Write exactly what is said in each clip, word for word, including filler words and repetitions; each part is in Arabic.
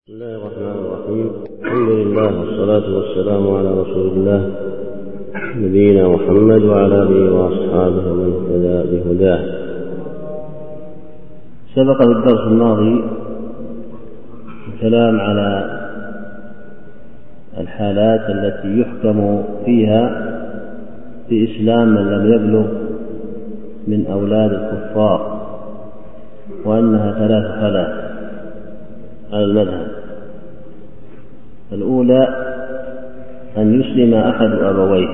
بسم الله الرحمن الرحيم. الحمد لله والصلاة والسلام على رسول الله نبينا محمد وعلى آله وأصحابه ومن اهتدى بهداه. سبق في الدرس الماضي الكلام على الحالات التي يحكم فيها بإسلام من لم يبلغ من أولاد الكفار، وأنها ثلاث حالات على المذهب. الأولى أن يسلم أحد أبويه،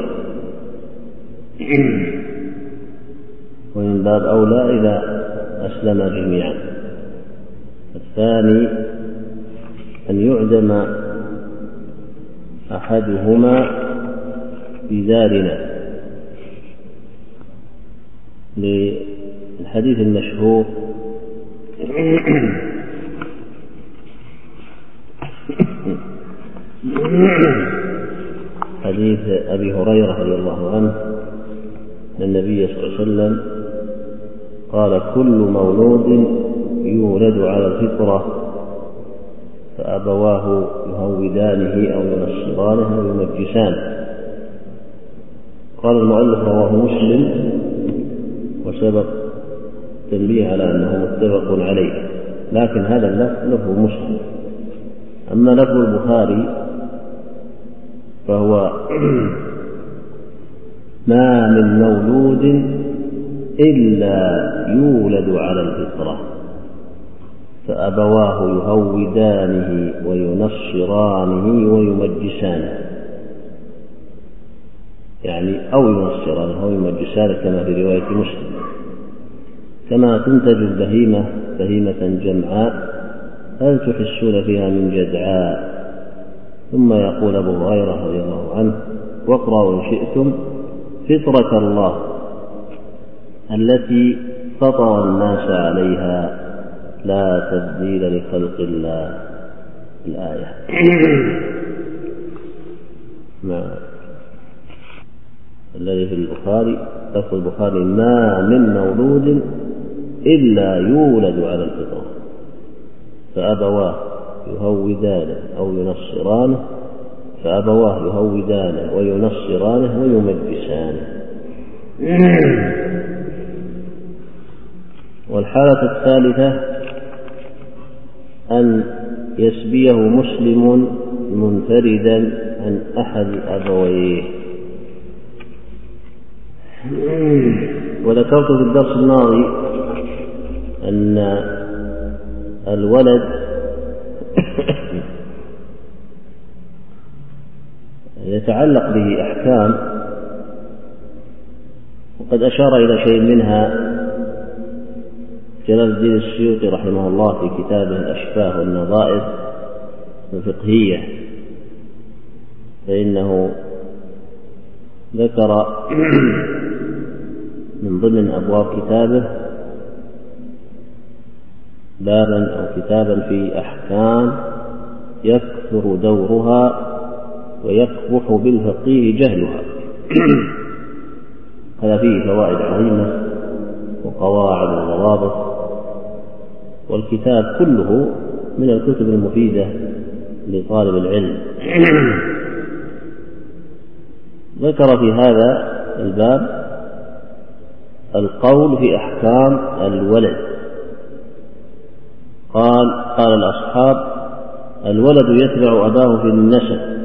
ومن باب أولى إذا أسلم جميعا. الثاني أن يعدم أحدهما في دارنا، للحديث المشهور حديث أبي هريرة رضي الله عنه أن النبي صلى الله عليه وسلم قال: كل مولود يولد على الفطرة فأبواه يهودانه أو ينصرانه أو يمجسانه. قال المؤلف: رواه مسلم، وسبق تنبيه على أنه متفق عليه، لكن هذا اللفظ لفظ مسلم. أما لفظ البخاري فهو: ما من مولود إلا يولد على الفطرة فأبواه يهودانه وينصرانه ويمجسانه، يعني أو ينصرانه أو يمجسانه كما في رواية مسلم. كما تنتج البهيمة بهيمة جمعاء هل تحسون فيها من جدعاء. ثم يقول أبو هريرة رضي الله عنه: واقرأوا إن شئتم فطرة الله التي فطر الناس عليها لا تبديل لخلق الله. الآية. الذي في البخاري لفظ البخاري: ما من مولود إلا يولد على الفطرة فأبواه يهودانه أو ينصرانه فأبواه يهودانه وينصرانه ويمجسانه. والحالة الثالثة أن يسبيه مسلم منفردا عن أحد أبويه. وذكرت في الدرس الماضي أن الولد يتعلق به أحكام، وقد أشار إلى شيء منها جلال الدين السيوطي رحمه الله في كتابه الأشباه والنظائر الفقهية، فإنه ذكر من ضمن أبواب كتابه بابا أو كتابا في أحكام يكثر دورها ويقبح بالفقيه جهلها. هذا فيه فوائد عظيمة وقواعد وضوابط، والكتاب كله من الكتب المفيدة لطالب العلم. ذكر في هذا الباب القول في أحكام الولد. قال قال الأصحاب: الولد يتبع أباه في النسب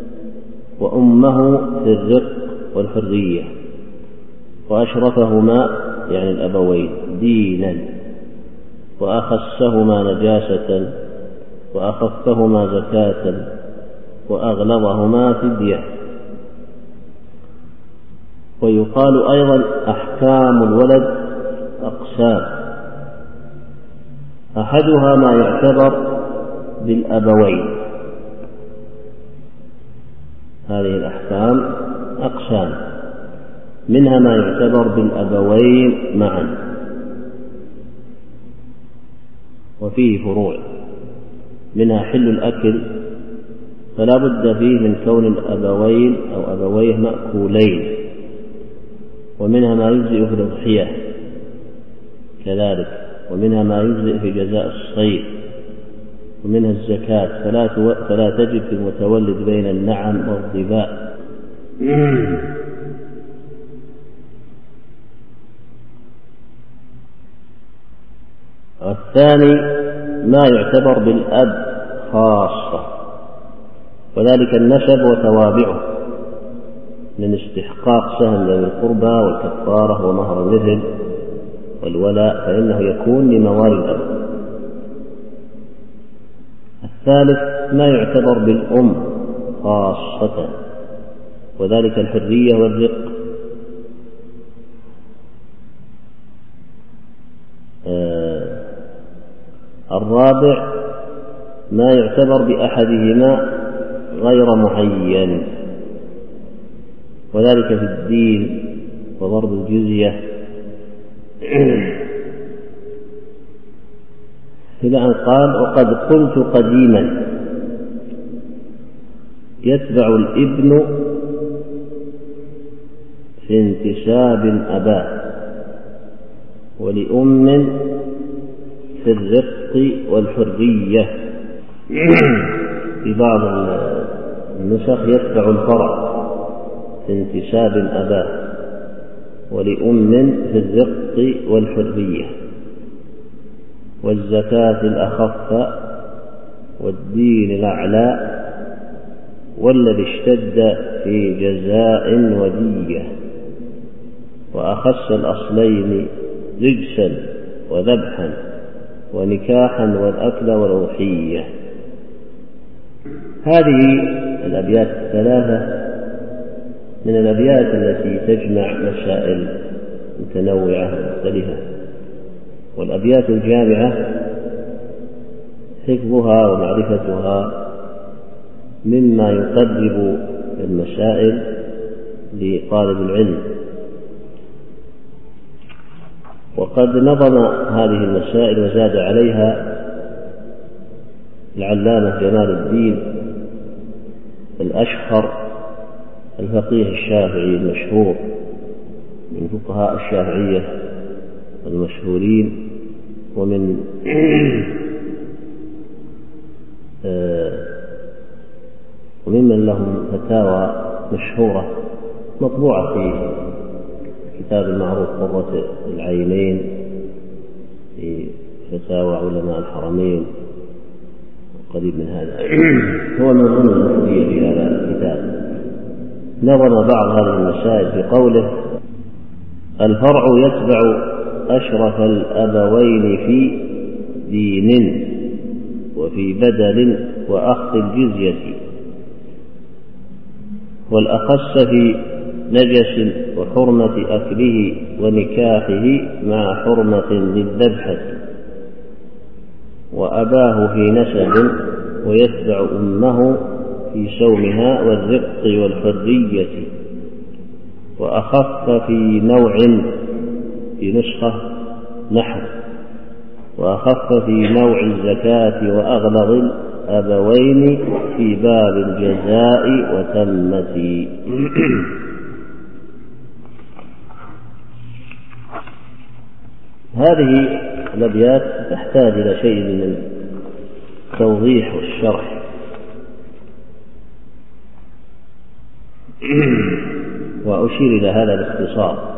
وأمه في الرق والحرية، وأشرفهما يعني الأبوين دينا، وأخسهما نجاسة، وأخفهما زكاة، وأغلظهما فدية. ويقال أيضا: أحكام الولد أقسام، أحدها ما يعتبر بالأبوين. هذه الأحكام أقسام، منها ما يعتبر بالأبوين معا، وفيه فروع، منها حل الأكل، فلا بد فيه من كون الأبوين أو أبويه مأكولين، ومنها ما يجزئ في الأضحية كذلك، ومنها ما يجزئ في جزاء الصيد، ومنها الزكاة، فلا, فلا تجب في المتولد بين النعم والظباء. الثاني ما يعتبر بالأب خاصة، وذلك النسب وتوابعه من استحقاق سهم ذوي القربى والكفارة ومهر المثل والولاء، فإنه يكون لموالي الأب. الثالث ما يعتبر بالأم خاصة، وذلك الحرية والرق. آه الرابع ما يعتبر بأحدهما غير معين، وذلك في الدين وضرب الجزية، إلى أن قال: وقد قلت قديما يتبع الابن في انتساب أباه، ولأم في الرق والحرية. في بعض النسخ يتبع الفرع في انتساب أباه، ولأم في الرق والحرية، والزكاة الأخف، والدين الأعلى، والذي اشتد في جزاء ودية، وأخص الأصلين رجسا وذبحا ونكاحا والأكل والأضحية. هذه الأبيات الثلاثة من الأبيات التي تجمع مسائل متنوعة مختلفة، والأبيات الجامعة حفظها ومعرفتها مما يقرب المسائل لطالب العلم. وقد نظم هذه المسائل وزاد عليها العلامة جمال الدين الأشهر الفقيه الشافعي المشهور من فقهاء الشافعية المشهورين، ومن وممن لهم فتاوى مشهورة مطبوعة في كتاب المعروف قرة العينين في فتاوى علماء الحرمين، قريب من هذا. هو من ضمن المفيدين في هذا الكتاب. نظم بعض هذه المسائل في قوله: الفرع يتبع أشرف الأبوين في دين وفي بدل وأخذ الجزية، والأخص في نجس وحرمة أكله ونكاحه مع حرمة للذبحة، وأباه في نسب، ويتبع أمه في سومها والرق والحرية، وأخف في نوع في نسخة نحو، وأخف في نوع الزكاة وأغلظ الأبوين في باب الجزاء وتمت. هذه الأبيات تحتاج إلى شيء من التوضيح والشرح. وأشير إلى هذا باختصار.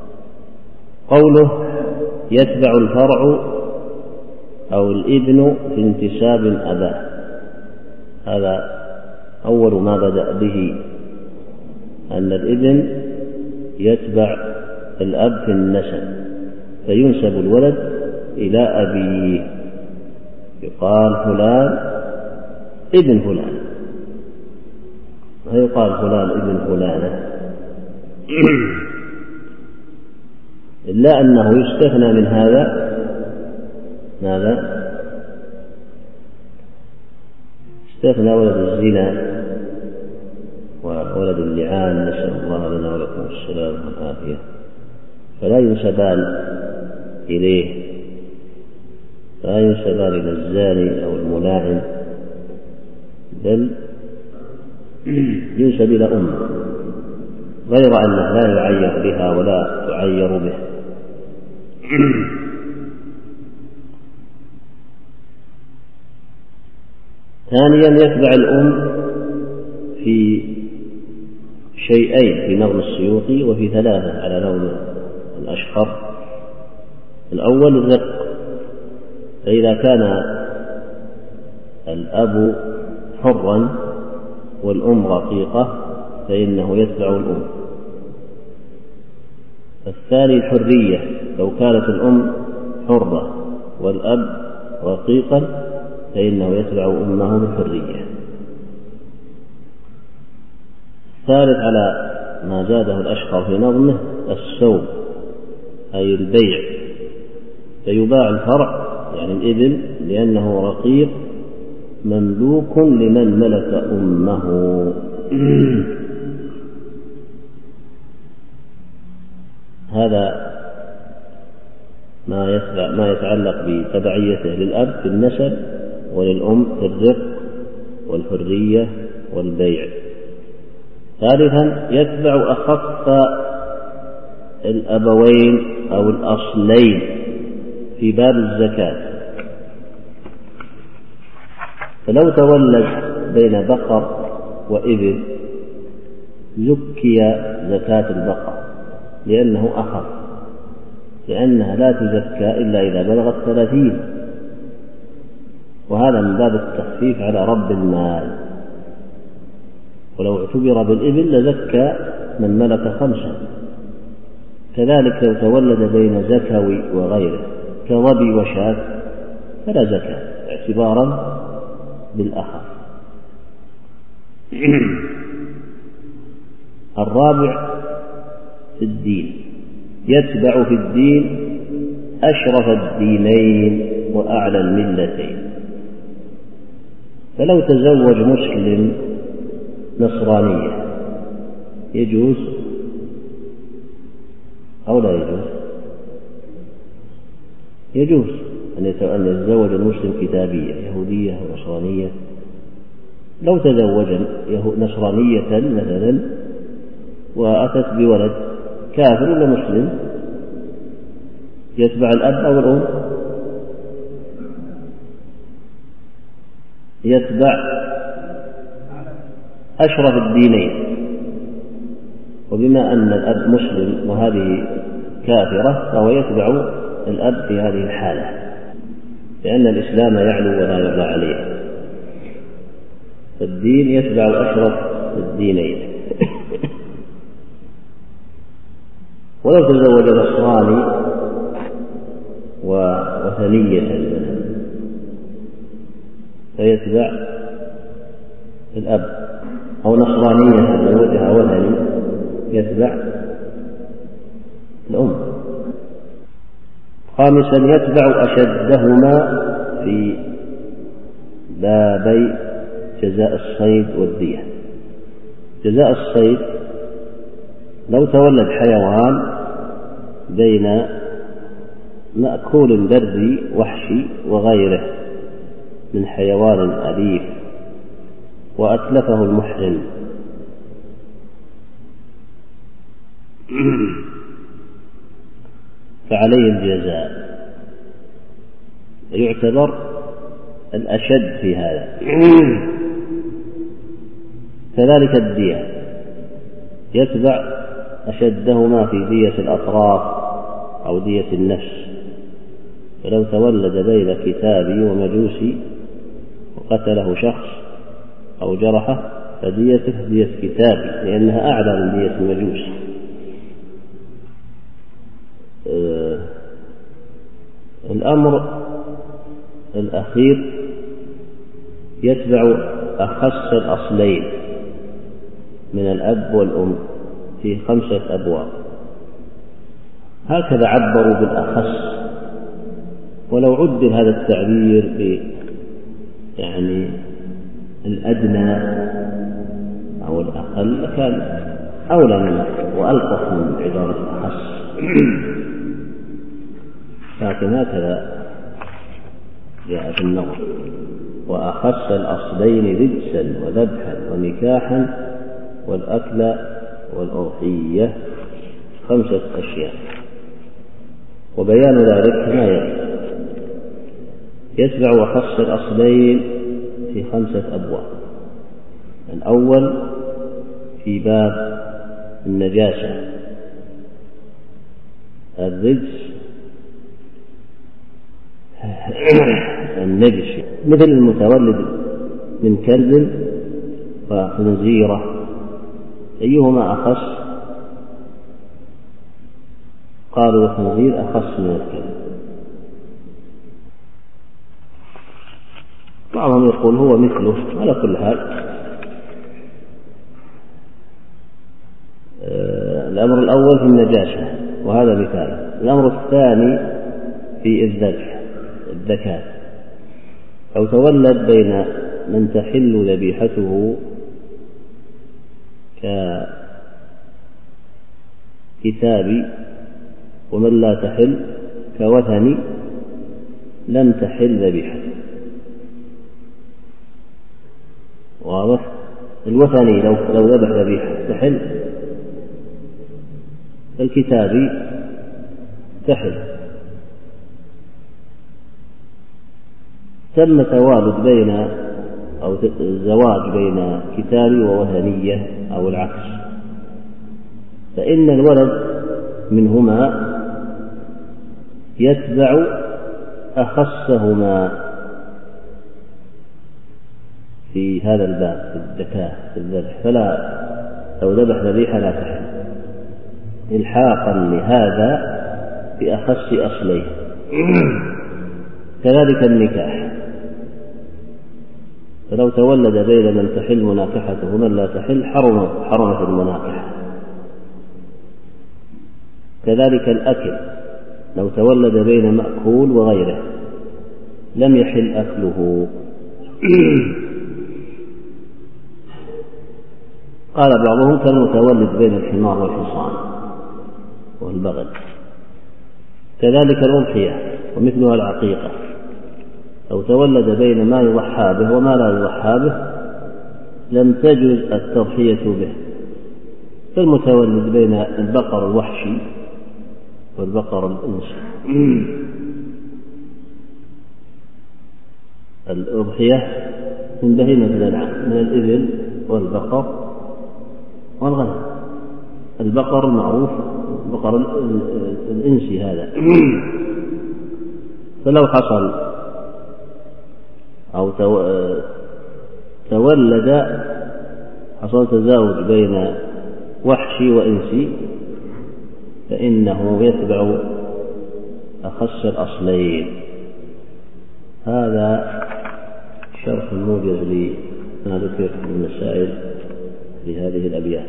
قوله يتبع الفرع أو الابن في انتساب أباه، هذا أول ما بدأ به، أن الابن يتبع الأب في النسب، فينسب الولد إلى أبيه، يقال فلان ابن فلان، ويقال فلان ابن فلانة. إلا أنه يستثنى من هذا ماذا؟ استثنى ولد الزنا وولد اللعان، نسأل الله لنا ولكم السلام والعافية، فلا ينسبان إليه، لا ينسبان إلى الزاني أو الملاعن، بل ينسب إلى أمه، غير أنه لا يعير بها ولا تعير به. ثانيا يتبع الأم في شيئين في نظم السيوطي وفي ثلاثة على نظم الأشقر. الأول الرق، فإذا كان الأب حرا والأم رقيقة فإنه يتبع الأم. الثاني الحرية، لو كانت الأم حرة والأب رقيقا فإنه يتبع أمه بالحرية. الثالث على ما زاده الأشقر في نظمه السوم أي البيع، فيباع الفرع يعني الإبل لأنه رقيق مملوك لمن ملك أمه. هذا ما يتبع ما يتعلق بتبعيته للأب في النسب وللأم في الرق والحرية والبيع. ثالثا يتبع أخف الأبوين أو الأصلين في باب الزكاة، فلو تولد بين بقر وإبل زكي زكاة البقر لأنه أخف، لأنها لا تزكى إلا إذا بلغت ثلاثين، وهذا من باب التخفيف على رب المال. ولو اعتبر بالإبل لزكى من ملك خمسا. كذلك لو تولد بين زكوي وغيره كظبي وشاة فلا زكاة اعتبارا بالأخف. الرابع في الدين، يتبع في الدين أشرف الدينين وأعلى الملتين. فلو تزوج مسلم نصرانية يجوز أو لا يجوز؟ يجوز أن يتزوج المسلم كتابية يهودية أو نصرانية. لو تزوج نصرانية مثلا وأتت بولد كافر ولا مسلم يتبع الأب أو الأم؟ يتبع أشرف الدينين، وبما أن الأب مسلم وهذه كافرة فهو يتبع الأب في هذه الحالة، لأن الإسلام يعلو ولا يرضى عليه. فالدين يتبع أشرف الدينين. ولو تزوج نصراني ووثنية مثلا فيتبع الأب، أو نصرانية تزوجها وثني يتبع الأم. خامسا يتبع أشدهما في بابي جزاء الصيد والدية. جزاء الصيد لو تولد حيوان بين مأكول بري وحشي وغيره من حيوان أليف وأتلفه المحرم فعليه الجزاء، يعتبر الأشد في هذا. كذلك الدية يتبع أشدهما في دية الأطراف أو دية النفس. فلو تولد بين كتابي ومجوسي وقتله شخص أو جرحه فديته دية كتابي لأنها أعلى من دية المجوس. آه الأمر الأخير يتبع أخص الأصلين من الأب والأم في خمسة أبواب. هكذا عبروا بالأخص، ولو عدل هذا التعبير ب يعني الأدنى أو الأقل كان أولى منه وألطف من عبارة الأخص. لكن هكذا جاء في النظر: وأخص الأصلين رجسا وذبحا ونكاحا والأكل والأضحية، خمسة أشياء. وبيان ذلك ما يلي: يتبع أخص الأصلين في خمسة أبواب. الأول في باب النجاسة، الرجس النجس مثل المتولد من كلب وخنزيرة، أيهما أخص؟ قالوا الخنزير أخص من الكلب. بعضهم يقول هو مثله. على كل حال الأمر الأول في النجاسة وهذا مثال. الأمر الثاني في الذبح، الذكاة. أو تولد بين من تحل ذبيحته ككتابي ومن لا تحل كوثني لم تحل ذبيحته. واضح؟ الوثني لو لو ذبح ذبيحة تحل، الكتابي تحل. تم توالد بين أو زواج بين كتابي ووثنية أو العكس، فإن الولد منهما يتبع أخصهما في هذا الباب، في الذكاة في الذبح. فلا لو ذبح ذبيحة لا تحل إلحاقا لهذا بأخص أصليه. كذلك النكاح، فلو تولد بين من تحل مناكحته ومن لا تحل حرم حرمت المناكحة. كذلك الأكل، لو تولد بين مأكول وغيره لم يحل أكله. قال بعضهم كالمتولد بين الحمار والحصان والبغل. كذلك الأضحية ومثلها العقيقة، لو تولد بين ما يضحى به وما لا يضحى به لم تجوز التضحية به. كالمتولد بين البقر الوحشي والبقر الإنسي. الأضحية من بهيمة الأنعام، من الإبل والبقر والغنم. البقر المعروف البقر الإنسي هذا. فلو حصل أو تولد حصل تزاوج بين وحشي وإنسي فإنه يتبع أخص الأصلين. هذا شرح موجز لما ذكر من المسائل لهذه الأبيات.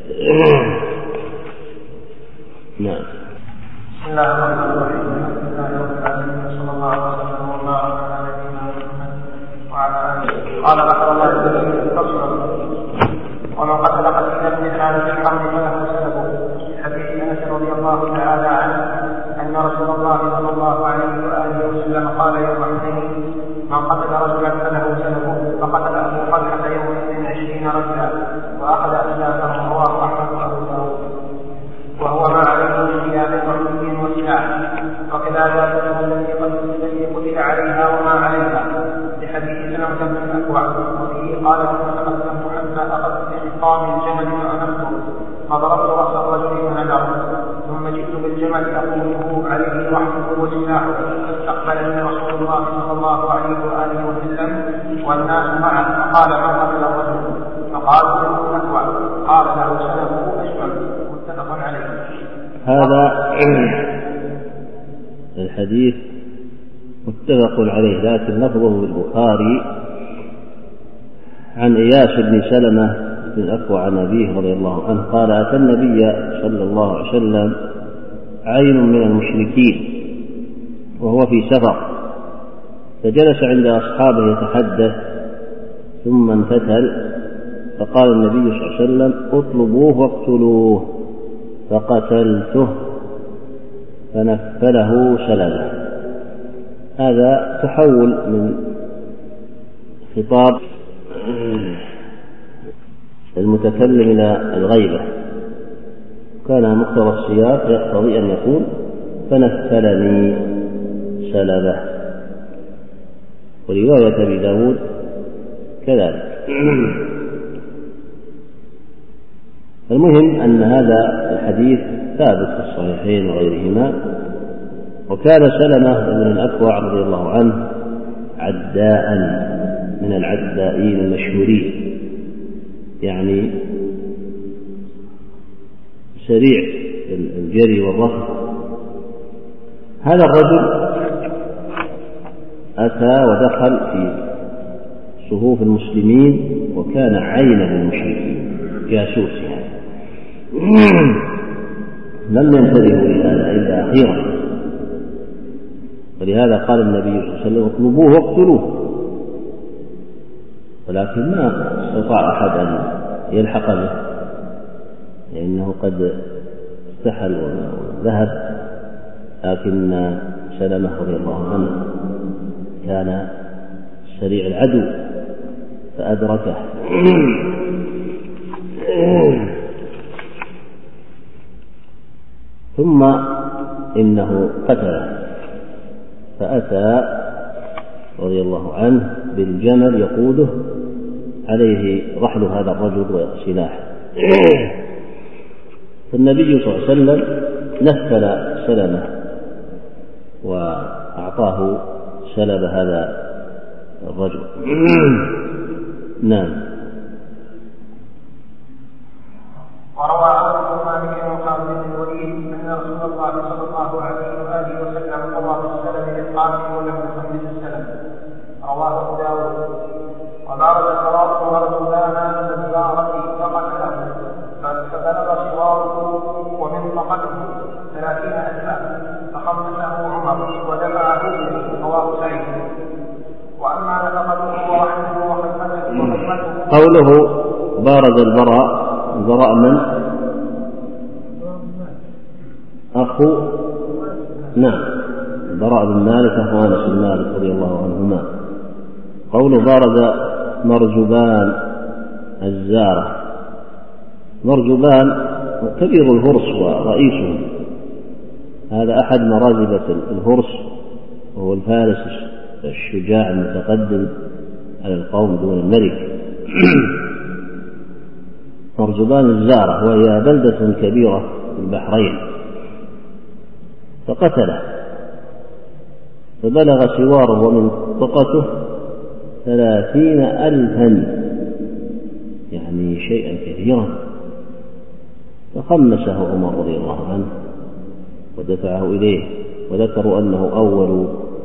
نعم. بسم الله الرحمن الرحيم. الحمد لله رب العالمين، صلى الله عليه وسلم وبارك على نبينا محمد وعلى آله. قال رحمه الله تعالى فصل: ومن قتل قتيلا من آل الحرب فله سلبه. في حديث أنس رضي الله تعالى عنه أن رسول الله صلى الله عليه وآله وسلم قال يوم حنين: من قتل رجلا فله سلبه. فقتل أبو طلحة يومئذ عشرين رجلا وأخذ أسلافهم. رواه أحمد وأبو داود. وهو ما عليه من ثياب حرمي وسلاح. وكذا جاءته التي قتل عليها وما عليها لحديث سلمة بن الأكوع. وفيه قال: ثم تقدمت حتى أخذت بحطام الجمل فأنفته فضربت رأس الرجل فنذره، ثم جئت بالجمل أقوله عليه وحده وسلاحه، فاستقبلني رسول الله صلى الله عليه وآله وسلم والناس معه، فقال: ما قتل الرجل؟ فقال: سلمة بن الأكوع. قال: له سلبه أشمل. متفق عليه. هذا الحديث متفق عليه، لكن لفظه البخاري عن إياس بن سلمة بن الأكوع عن أبيه رضي الله عنه قال: أتى النبي صلى الله عليه وسلم عين من المشركين وهو في سفر، فجلس عند أصحابه يتحدث ثم انفتل، فقال النبي صلى الله عليه وسلم: اطلبوه واقتلوه، فقتلته فنفله سلبه. هذا تحول من خطاب المتكلم إلى الغيبة، كان مقتضى السياق يقتضي أن يقول: فنفلني سلبه. ورواية أبي داود كذلك. المهم أن هذا الحديث ثابت في الصحيحين وغيرهما. وكان سلمة بن الأكوع رضي الله عنه عداء من العدائين المشهورين، يعني سريع الجري والركض. هذا الرجل أتى ودخل في صفوف المسلمين وكان عينا للمشركين، جاسوس يعني. لم ينتبهوا لهذا إلا أخيرا، ولهذا قال النبي صلى الله عليه وسلم اطلبوه واقتلوه، ولكن ما استطاع أحد أن يلحق به لأنه قد استحل وذهب. لكن سلمة رضي الله عنه كان سريع العدو فأدركه. ثم إنه قتله، فأتى رضي الله عنه بالجمل يقوده عليه رحل هذا الرجل وسلاحه. فالنبي صلى الله عليه وسلم نفل سلمه وأعطاه سلب هذا الرجل. نعم. وروى عبد بن مالك وخالد بن الوليد أن رسول الله صلى الله عليه وآله وسلم قضى بالسلم للقاتل ولم يخمس السلم. رواه أبو داود. وبعد الفراق ورجلان من الزيارة فقتله، فبلغ شواره ومنطقته ثلاثين ألفا فخمسه عمر ودفعه إليه. رواه سعيد. وأما نفقته ورحمه وخدمته قوله بارز البراء، البراء من؟ أخو نعم البراء بن مالك أخو أنس بن مالك رضي الله عنهما. قوله بارز مرزبان الزارة، مرزبان كبير الهرس ورئيسهم، هذا أحد مرازبة الهرس، وهو الفارس الشجاع المتقدم على القوم دون الملك. مرزبان الزارة وهي بلدة كبيرة في البحرين، فقتله، فبلغ سواره ومنطقته ثلاثين ألفا، يعني شيئا كثيرا. فخمسه عمر رضي الله عنه ودفعه إليه. وذكروا أنه أول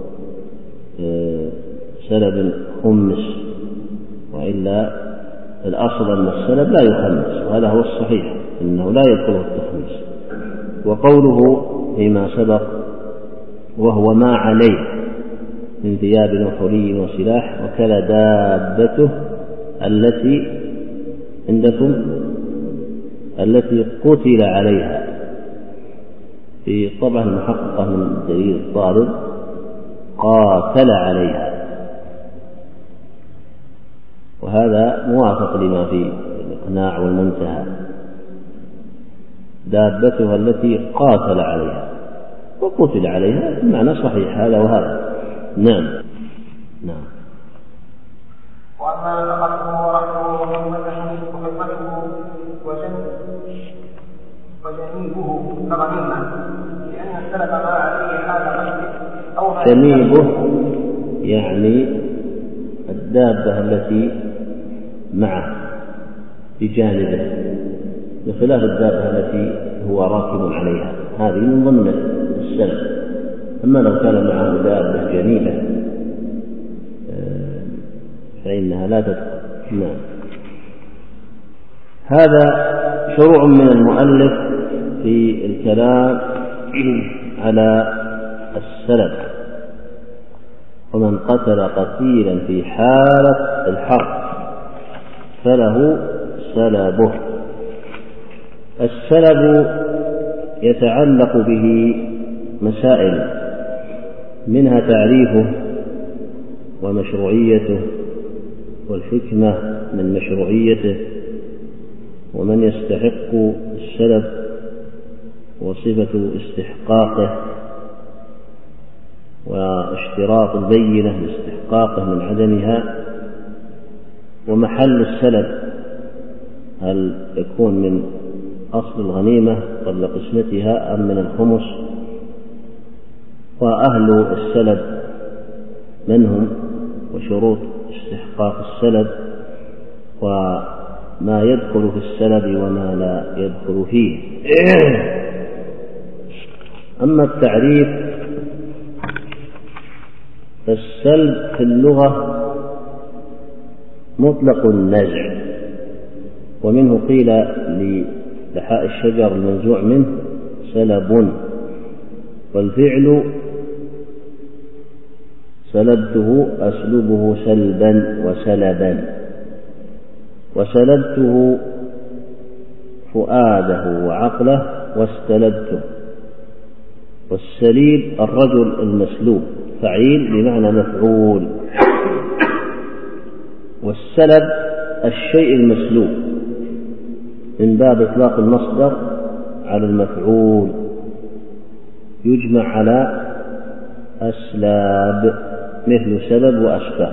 سلب خمس، وإلا الأصل أن السلب لا يخمس، وهذا هو الصحيح إنه لا يدخله التخميس. وقوله فيما سبق وهو ما عليه من ثياب وحلي وسلاح، وكلا دابته التي عندكم التي قتل عليها، في طبعا المحققة من دليل الطالب قاتل عليها، وهذا موافق لما في الإقناع والمنتهى. دابتها التي قاتل عليها وقتل عليها، المعنى صحيح هذا وهذا. نعم نعم. وأما نفقته ورحمه وخدمته وجنيبه فغنيمة، لأن السلف ما عليه حال قتله أو جنيبه يعني الدابة التي معه بجانبه، بخلاف الدابة التي هو راكب عليها، هذه من ضمن السلف. أما لو كان معه دابة جنيبة فإنها لا تدخل. نعم. هذا شروع من المؤلف في الكلام على السلب. ومن قتل قتيلا في حالة الحرب فله سلبه. السلب يتعلق به مسائل، منها تعريفه ومشروعيته والحكمة من مشروعيته، ومن يستحق السلب وصفة استحقاقه، واشتراط البينة لاستحقاقه من عدمها، ومحل السلب هل يكون من أصل الغنيمة قبل قسمتها أم من الخمس؟ وأهل السلب من هم، وشروط استحقاق السلب، وما يدخل في السلب وما لا يدخل فيه. أما التعريف فالسلب في اللغة مطلق النزع، ومنه قيل للحاء الشجر المنزوع منه سلب، والفعل سلبته أسلبه سلبا وسلبا، وسلبته فؤاده وعقله واستلبته. والسليب الرجل المسلوب، فعيل بمعنى مفعول. والسلب الشيء المسلوب من باب إطلاق المصدر على المفعول، يجمع على أسلاب مثل سلب وأسباب.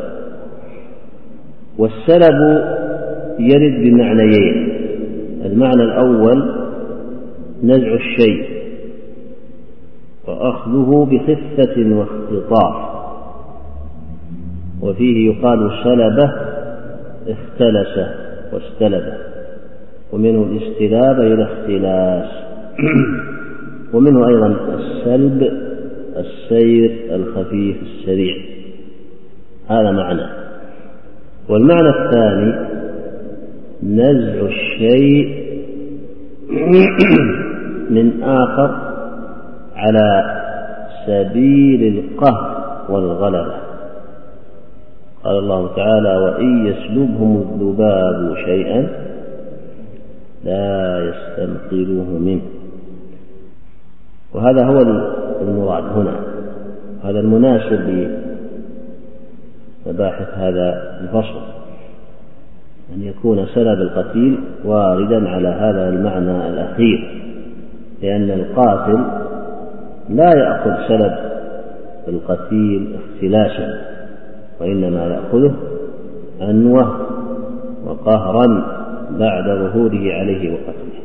والسلب يرد بمعنيين: المعنى الأول نزع الشيء وأخذه بخفة واختطاف، وفيه يقال سلبه اختلسه واستلبه، ومنه الاستلاب إلى اختلاس. ومنه أيضا السلب السير الخفيف السريع، هذا معنى. والمعنى الثاني نزع الشيء من آخر على سبيل القهر والغلبة. قال الله تعالى: وإن يسلبهم الذباب شيئا لا يستنقذوه منه. وهذا هو المراد هنا، هذا المناسب لمباحث هذا الفصل، أن يكون سلب القتيل واردا على هذا المعنى الأخير، لأن القاتل لا يأخذ سلب القتيل اختلاسا، وإنما يأخذه أنوة وقهرا بعد ظهوره عليه وقتله.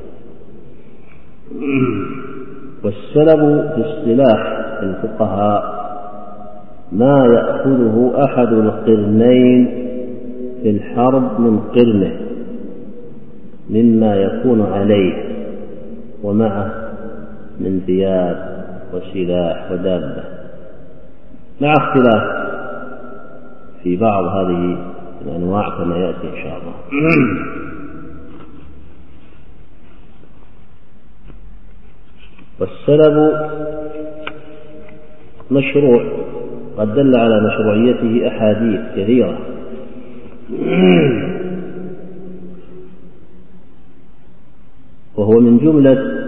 والسلب في اصطلاح الفقهاء ما يأخذه أحد القرنين في الحرب من قرنه مما يكون عليه ومعه من ثياب وسلاح ودابة، مع اختلاف في بعض هذه الأنواع كما يأتي إن شاء الله. والسلب مشروع، قد دل على مشروعيته أحاديث كثيرة، وهو من جملة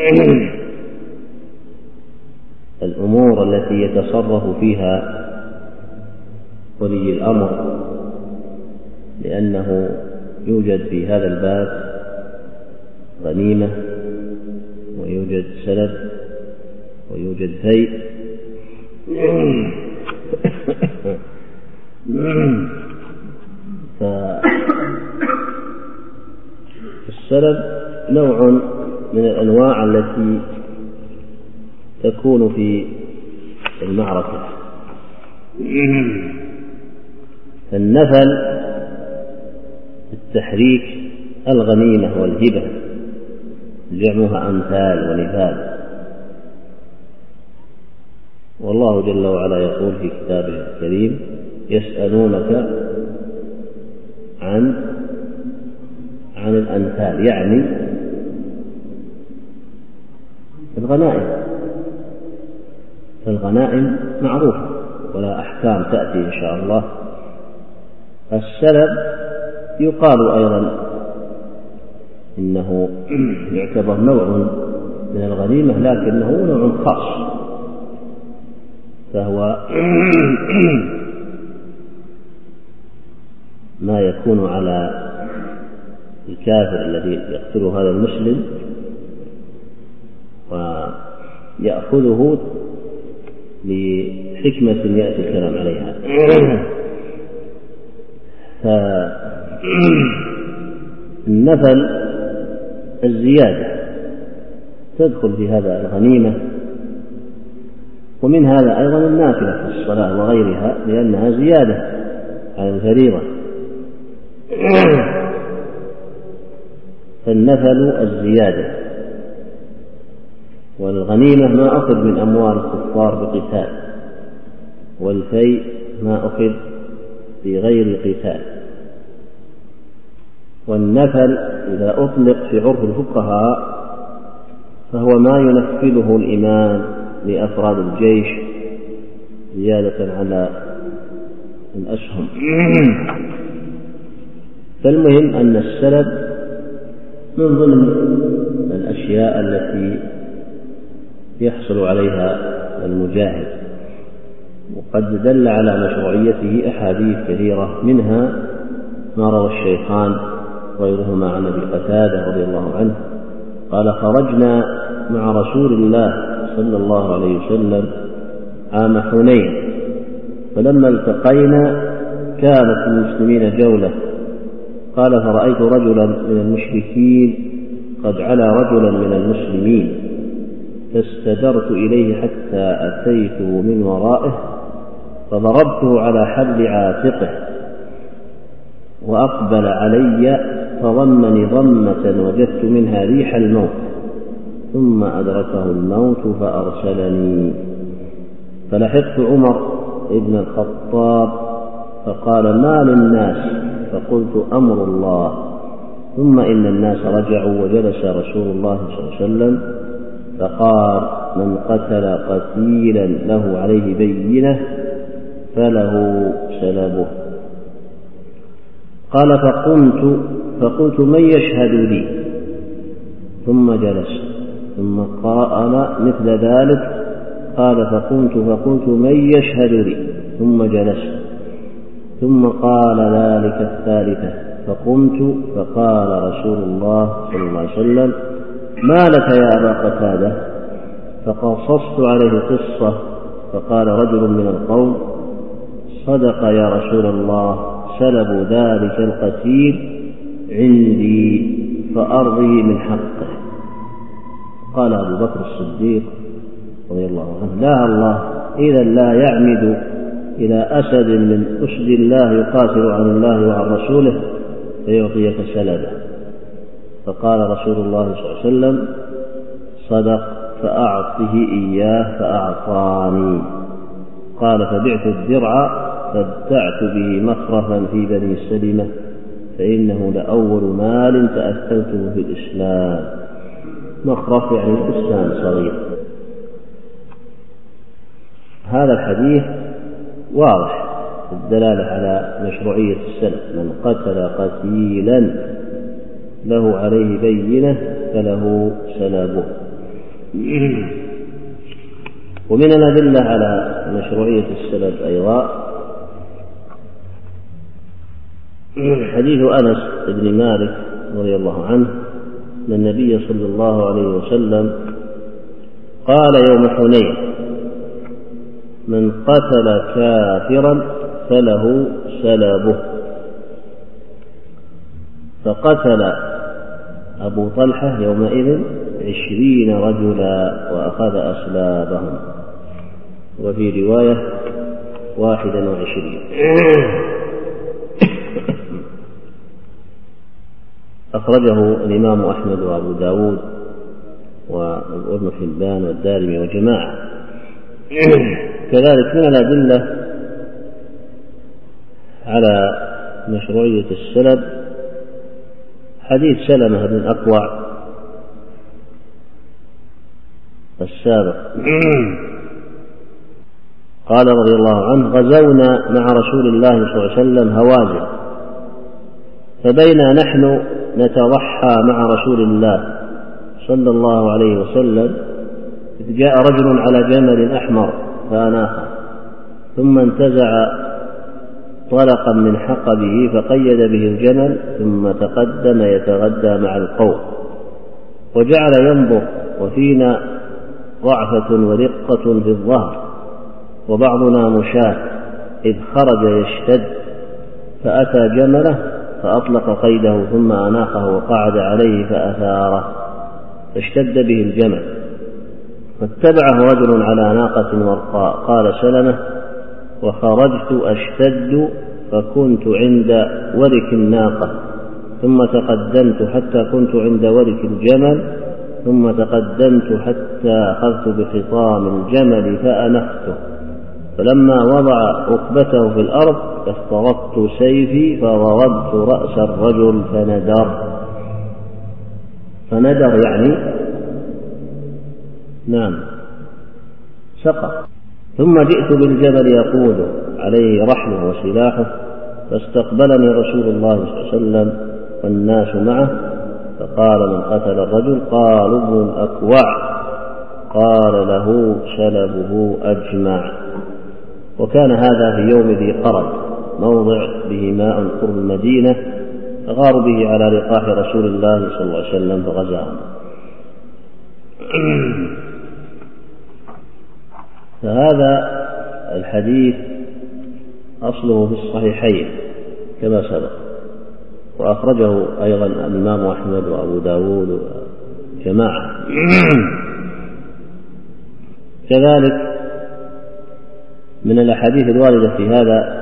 الأمور التي يتصرف فيها ولي الأمر، لأنه يوجد في هذا الباب غنيمة ويوجد سلب ويوجد فيء. فالسلب نوع من الأنواع التي تكون في المعركة. النفل التحريك الغنيمة والهبة، جمعها أنفال ونفال. والله جل وعلا يقول في كتابه الكريم: يسألونك عن عن الأنفال، يعني الغنائم. فالغنائم معروفة ولا أحكام تأتي إن شاء الله. السلب يقال أيضا إنه يعتبر نوع من الغنيمة، لكنه نوع خاص، فهو ما يكون على الكافر الذي يقتل هذا المسلم ويأخذه لحكمة يأتي الكلام عليها. النفل الزيادة تدخل في هذا الغنيمة، ومن هذا أيضا النافلة في الصلاة وغيرها لأنها زيادة على الفريضة. فالنفل الزيادة، والغنيمة ما أخذ من أموال الكفار بقتال، والفيء ما أخذ بغير قتال. والنفل إذا أطلق في عرف الفقهاء فهو ما ينفله الإمام لأفراد الجيش زيادة على الأسهم. فالمهم أن السلب من ضمن الأشياء التي يحصل عليها المجاهد، وقد دل على مشروعيته أحاديث كثيرة، منها ما روى الشيخان وغيرهما عن أبي قتادة رضي الله عنه قال: خرجنا مع رسول الله صلى الله عليه وسلم عام حنين، فلما التقينا كانت المسلمين جولة، قال: فرأيت رجلا من المشركين قد علا رجلا من المسلمين، فاستدرت إليه حتى أتيته من ورائه فضربته على حبل عاتقه، وأقبل علي فضمني ضمة وجدت منها ريح الموت، ثم أدركه الموت فأرسلني، فلحقت عمر ابن الخطاب فقال: ما للناس؟ فقلت: أمر الله. ثم إن الناس رجعوا، وجلس رسول الله صلى الله عليه وسلم فقال: من قتل قتيلا له عليه بينة فله سلبه. قال: فقمت فقلت: من يشهد لي؟ ثم جلس، ثم قال مثل ذلك، قال: فقمت فقلت: من يشهد لي؟ ثم جلس، ثم قال ذلك الثالثة، فقمت فقال رسول الله صلى الله عليه وسلم: ما لك يا أبا قتادة؟ فقصصت عليه قصة، فقال رجل من القوم: صدق يا رسول الله، سلبوا ذلك القتيل عندي فأرضي من حقه. قال أبو بكر الصديق رضي الله عنه: لا الله، إذا لا يعمد إلى أسد من أسد الله يقاتل عن الله وعن رسوله فيعطيك سلبه. فقال رسول الله صلى الله عليه وسلم: صدق، فأعطه إياه، فأعطاني. قال: فبعت الدرع فابتعت به مخرفا في بني سلمة، فإنه لأول مال تأثرته في الإسلام. مخرف يعني بستان صغير. هذا الحديث واضح الدلالة على مشروعية السلب: من قتل قتيلا له عليه بينة فله سلبه. ومن الأدلة على مشروعية السلب أيضا حديث أنس بن مالك رضي الله عنه أن النبي صلى الله عليه وسلم قال يوم حنين: من قتل كافرا فله سلبه. فقتل أبو طلحة يومئذ عشرين رجلا وأخذ أسلابهم، وفي رواية واحدا وعشرين. أخرجه الإمام أحمد وأبو داود وابن حبان والدارمي وجماعة. كذلك من الأدلة على مشروعية السلب حديث سلمة بن الأكوع السابق، قال رضي الله عنه: غزونا مع رسول الله صلى الله عليه وسلم هوازن، فبينا نحن نتضحى مع رسول الله صلى الله عليه وسلم إذ جاء رجل على جمل أحمر فأناخه، ثم انتزع طلقا من حقبه فقيد به الجمل، ثم تقدم يتغدى مع القوم، وجعل ينظر، وفينا ضعفة ورقة في الظهر، وبعضنا مشاة، إذ خرج يشتد، فأتى جمله فأطلق قيده ثم أناخه وقعد عليه فأثاره فاشتد به الجمل، فاتبعه رجل على ناقة ورقاء. قال سلمة: وخرجت أشتد فكنت عند ورك الناقة، ثم تقدمت حتى كنت عند ورك الجمل، ثم تقدمت حتى أخذت بخطام الجمل فأنخته، فلما وضع ركبته في الأرض استردت سيفي فضربت رأس الرجل فندر. فندر يعني نعم سقط. ثم جئت بالجبل يقوده عليه رحله وسلاحه، فاستقبلني رسول الله صلى الله عليه وسلم والناس معه، فقال: من قتل الرجل؟ قال: ابن الأكوع. قال له: شلبه أجمع. وكان هذا في يوم ذي قرد، موضع به ماء قرب المدينة، فغاروا به على لقاح رسول الله صلى الله عليه وسلم فغزاهم. فهذا الحديث أصله في الصحيحين كما سبق، وأخرجه أيضا الإمام أحمد وأبو داود وجماعة. كذلك من الأحاديث الواردة في هذا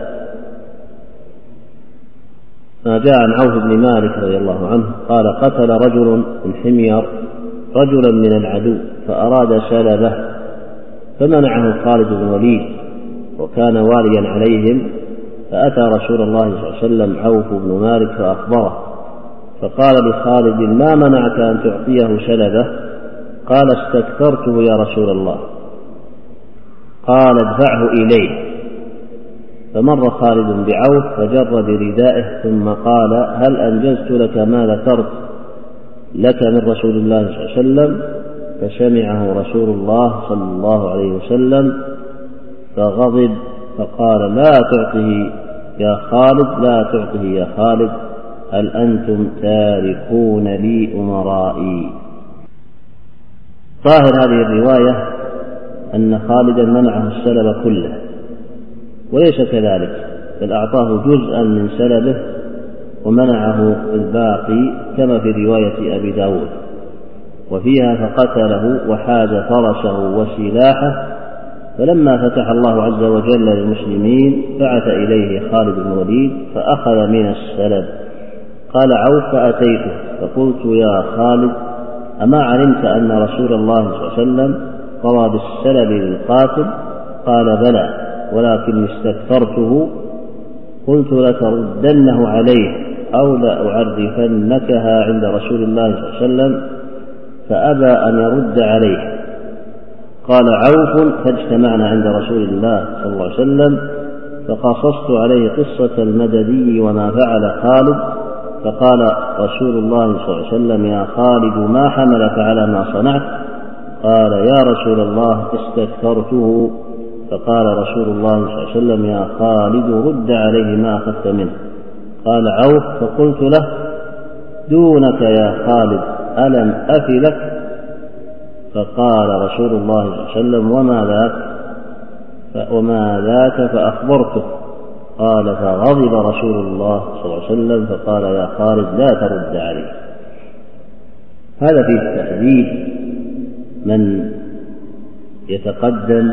ما جاء عن عوف بن مالك رضي الله عنه قال: قتل رجل من حمير رجلا من العدو فأراد سلبه، فمنعه خالد بن الوليد وكان واليا عليهم، فأتى رسول الله صلى الله عليه وسلم عوف بن مالك فأخبره، فقال لخالد: ما منعك أن تعطيه سلبه؟ قال: استكثرته يا رسول الله. قال: ادفعه إليه. فمر خالد بعوف فجر بردائه ثم قال: هل أنجزت لك ما ذكرت لك من رسول الله صلى الله عليه وسلم؟ فسمعه رسول الله صلى الله عليه وسلم فغضب فقال: لا تعطه يا خالد، لا تعطه يا خالد، هل أنتم تاركون لي أمرائي؟ ظاهر هذه الرواية أن خالدا منعه السلب كله، وليس كذلك، بل أعطاه جزءا من سلبه ومنعه الباقي كما في رواية أبي داود، وفيها: فقتله وحاز فرسه وسلاحه، فلما فتح الله عز وجل للمسلمين بعث إليه خالد بن الوليد فأخذ من السلب. قال عوف: فأتيته فقلت: يا خالد، أما علمت أن رسول الله صلى الله عليه وسلم قضى بالسلب للقاتل؟ قال: بلى، ولكن استكثرته، قلت: لتردنه عليه أو لأعرفنكها عند رسول الله صلى الله عليه وسلم، فأبى أن يرد عليه. قال عوف: فاجتمعنا عند رسول الله صلى الله عليه وسلم فقصصت عليه قصة المددي وما فعل خالد، فقال رسول الله صلى الله عليه وسلم: يا خالد، ما حملك على ما صنعت؟ قال: يا رسول الله، استكثرته. فقال رسول الله صلى الله عليه وسلم: يا خالد، رد عليه ما أخذت منه. قال عوف: فقلت له: دونك يا خالد، ألم أف لك؟ فقال رسول الله صلى الله عليه وسلم: وما ذاك؟ وما ذاك؟ فأخبرته. قال: فغضب رسول الله صلى الله عليه وسلم فقال: يا خالد، لا ترد عليه. هذا فيه تحديد من يتقدم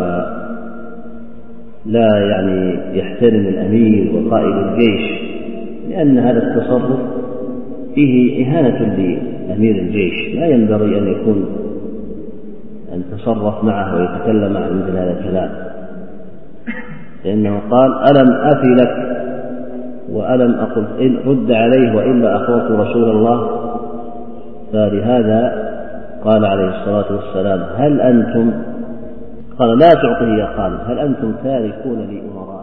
ولا يعني يحترم الأمير وقائد الجيش، لأن هذا التصرف فيه إهانة لأمير الجيش، لا ينبغي أن يكون أن تصرف معه ويتكلم عن مثل هذا الكلام، لأنه قال: ألم أف لك وألم أقل إن رد عليه وإلا أخوت رسول الله. فلهذا قال عليه الصلاة والسلام: هل أنتم، قال: لا تعطيه يا خالد، هل أنتم تاركون لي أمراء؟